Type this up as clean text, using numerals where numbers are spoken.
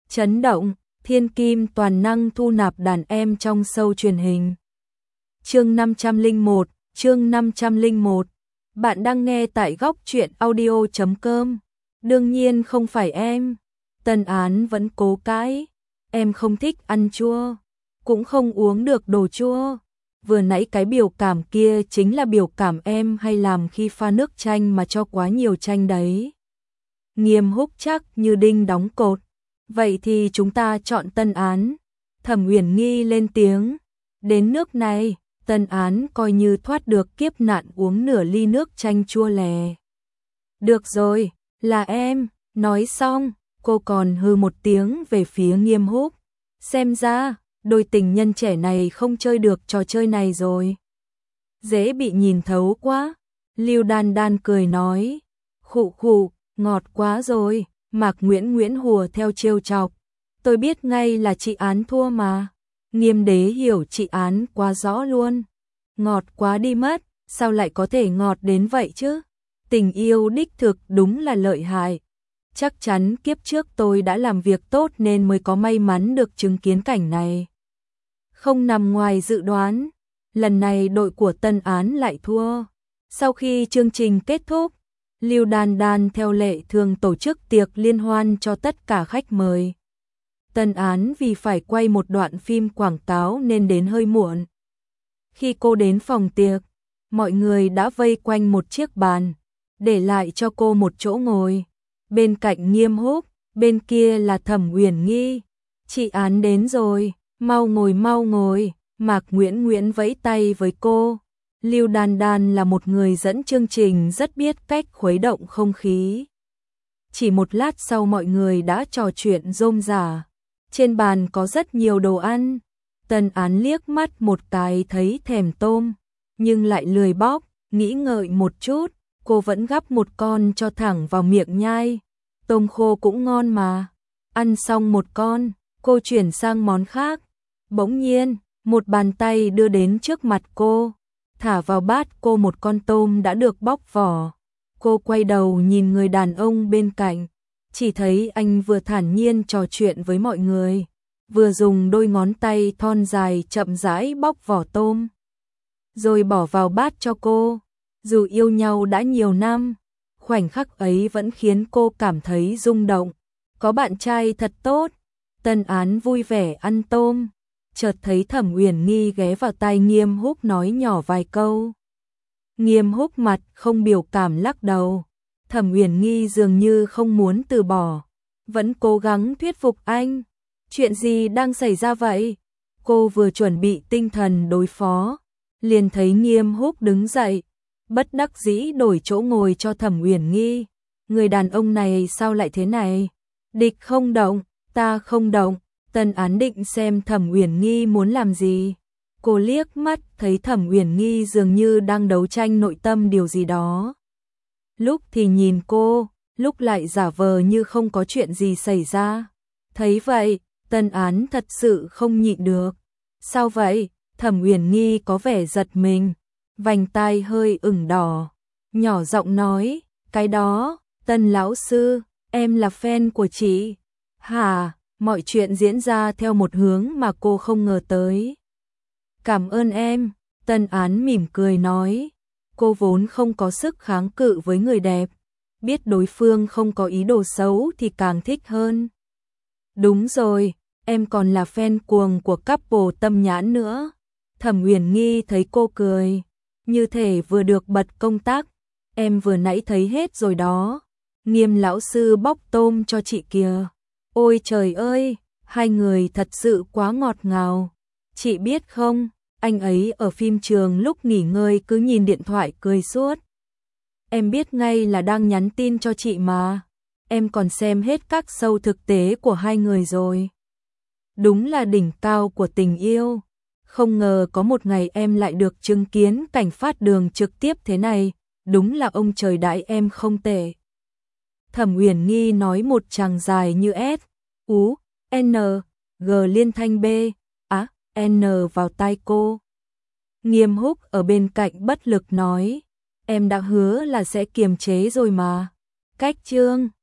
Chấn động, thiên kim toàn năng thu nạp đàn em trong show truyền hình. Chương 501, chương 501. Bạn đang nghe tại góc truyện audio.com. Đương nhiên không phải em. Tân Án vẫn cố cãi. Em không thích ăn chua, cũng không uống được đồ chua. Vừa nãy cái biểu cảm kia chính là biểu cảm em hay làm khi pha nước chanh mà cho quá nhiều chanh đấy. Nghiêm Húc chắc như đinh đóng cột. Vậy thì chúng ta chọn Tân Án. Thẩm Uyển Nghi lên tiếng. Đến nước này, Tân Án coi như thoát được kiếp nạn uống nửa ly nước chanh chua lè. Được rồi, là em. Nói xong, cô còn hư một tiếng về phía Nghiêm Húc. Xem ra, đôi tình nhân trẻ này không chơi được trò chơi này rồi. Dễ bị nhìn thấu quá. Lưu Đan Đan cười nói. Khụ khụ, ngọt quá rồi. Mạc Nguyễn hùa theo trêu chọc. Tôi biết ngay là chị Án thua mà. Nghiêm Đế hiểu chị Án quá rõ luôn. Ngọt quá đi mất, sao lại có thể ngọt đến vậy chứ? Tình yêu đích thực đúng là lợi hại. Chắc chắn kiếp trước tôi đã làm việc tốt nên mới có may mắn được chứng kiến cảnh này. Không nằm ngoài dự đoán, lần này đội của Tân Án lại thua. Sau khi chương trình kết thúc, Lưu Đan Đan theo lệ thường tổ chức tiệc liên hoan cho tất cả khách mời. Tân Án vì phải quay một đoạn phim quảng cáo nên đến hơi muộn. Khi cô đến phòng tiệc, mọi người đã vây quanh một chiếc bàn, để lại cho cô một chỗ ngồi. Bên cạnh Nghiêm Húc, bên kia là Thẩm Uyển Nghi. Chị Án đến rồi, mau ngồi. Mạc Nguyễn vẫy tay với cô. Lưu Đan Đan là một người dẫn chương trình rất biết cách khuấy động không khí. Chỉ một lát sau mọi người đã trò chuyện rôm rả. Trên bàn có rất nhiều đồ ăn. Tân Án liếc mắt một cái thấy thèm tôm, nhưng lại lười bóc, nghĩ ngợi một chút, cô vẫn gắp một con cho thẳng vào miệng nhai. Tôm khô cũng ngon mà. Ăn xong một con, cô chuyển sang món khác. Bỗng nhiên, một bàn tay đưa đến trước mặt cô, thả vào bát cô một con tôm đã được bóc vỏ. Cô quay đầu nhìn người đàn ông bên cạnh, chỉ thấy anh vừa thản nhiên trò chuyện với mọi người, vừa dùng đôi ngón tay thon dài chậm rãi bóc vỏ tôm, rồi bỏ vào bát cho cô. Dù yêu nhau đã nhiều năm, khoảnh khắc ấy vẫn khiến cô cảm thấy rung động. Có bạn trai thật tốt. Tân Án vui vẻ ăn tôm, chợt thấy Thẩm Uyển Nghi ghé vào tai Nghiêm Húc nói nhỏ vài câu. Nghiêm Húc mặt không biểu cảm lắc đầu. Thẩm Uyển Nghi dường như không muốn từ bỏ, vẫn cố gắng thuyết phục anh. Chuyện gì đang xảy ra vậy? Cô vừa chuẩn bị tinh thần đối phó, liền thấy Nghiêm Húc đứng dậy, bất đắc dĩ đổi chỗ ngồi cho Thẩm Uyển Nghi. Người đàn ông này sao lại thế này? Địch không động, ta không động. Tân Án định xem Thẩm Uyển Nghi muốn làm gì. Cô liếc mắt thấy Thẩm Uyển Nghi dường như đang đấu tranh nội tâm điều gì đó. Lúc thì nhìn cô, lúc lại giả vờ như không có chuyện gì xảy ra. Thấy vậy, Tân Án thật sự không nhịn được. Sao vậy? Thẩm Uyển Nghi có vẻ giật mình, vành tai hơi ửng đỏ, nhỏ giọng nói, cái đó, Tân lão sư, em là fan của chị. Hả? Mọi chuyện diễn ra theo một hướng mà cô không ngờ tới. Cảm ơn em, Tân Án mỉm cười nói. Cô vốn không có sức kháng cự với người đẹp, biết đối phương không có ý đồ xấu thì càng thích hơn. Đúng rồi, em còn là fan cuồng của couple Tâm Nhãn nữa. Thẩm Uyển Nghi thấy cô cười, như thể vừa được bật công tắc. Em vừa nãy thấy hết rồi đó. Nghiêm lão sư bóc tôm cho chị kìa. Ôi trời ơi, hai người thật sự quá ngọt ngào. Chị biết không, anh ấy ở phim trường lúc nghỉ ngơi cứ nhìn điện thoại cười suốt. Em biết ngay là đang nhắn tin cho chị mà. Em còn xem hết các show thực tế của hai người rồi. Đúng là đỉnh cao của tình yêu. Không ngờ có một ngày em lại được chứng kiến cảnh phát đường trực tiếp thế này. Đúng là ông trời đãi em không tệ. Thẩm Uyển Nghi nói một tràng dài như S, U, N, G liên thanh B, á, N vào tai cô. Nghiêm Húc ở bên cạnh bất lực nói, em đã hứa là sẽ kiềm chế rồi mà. Cách chương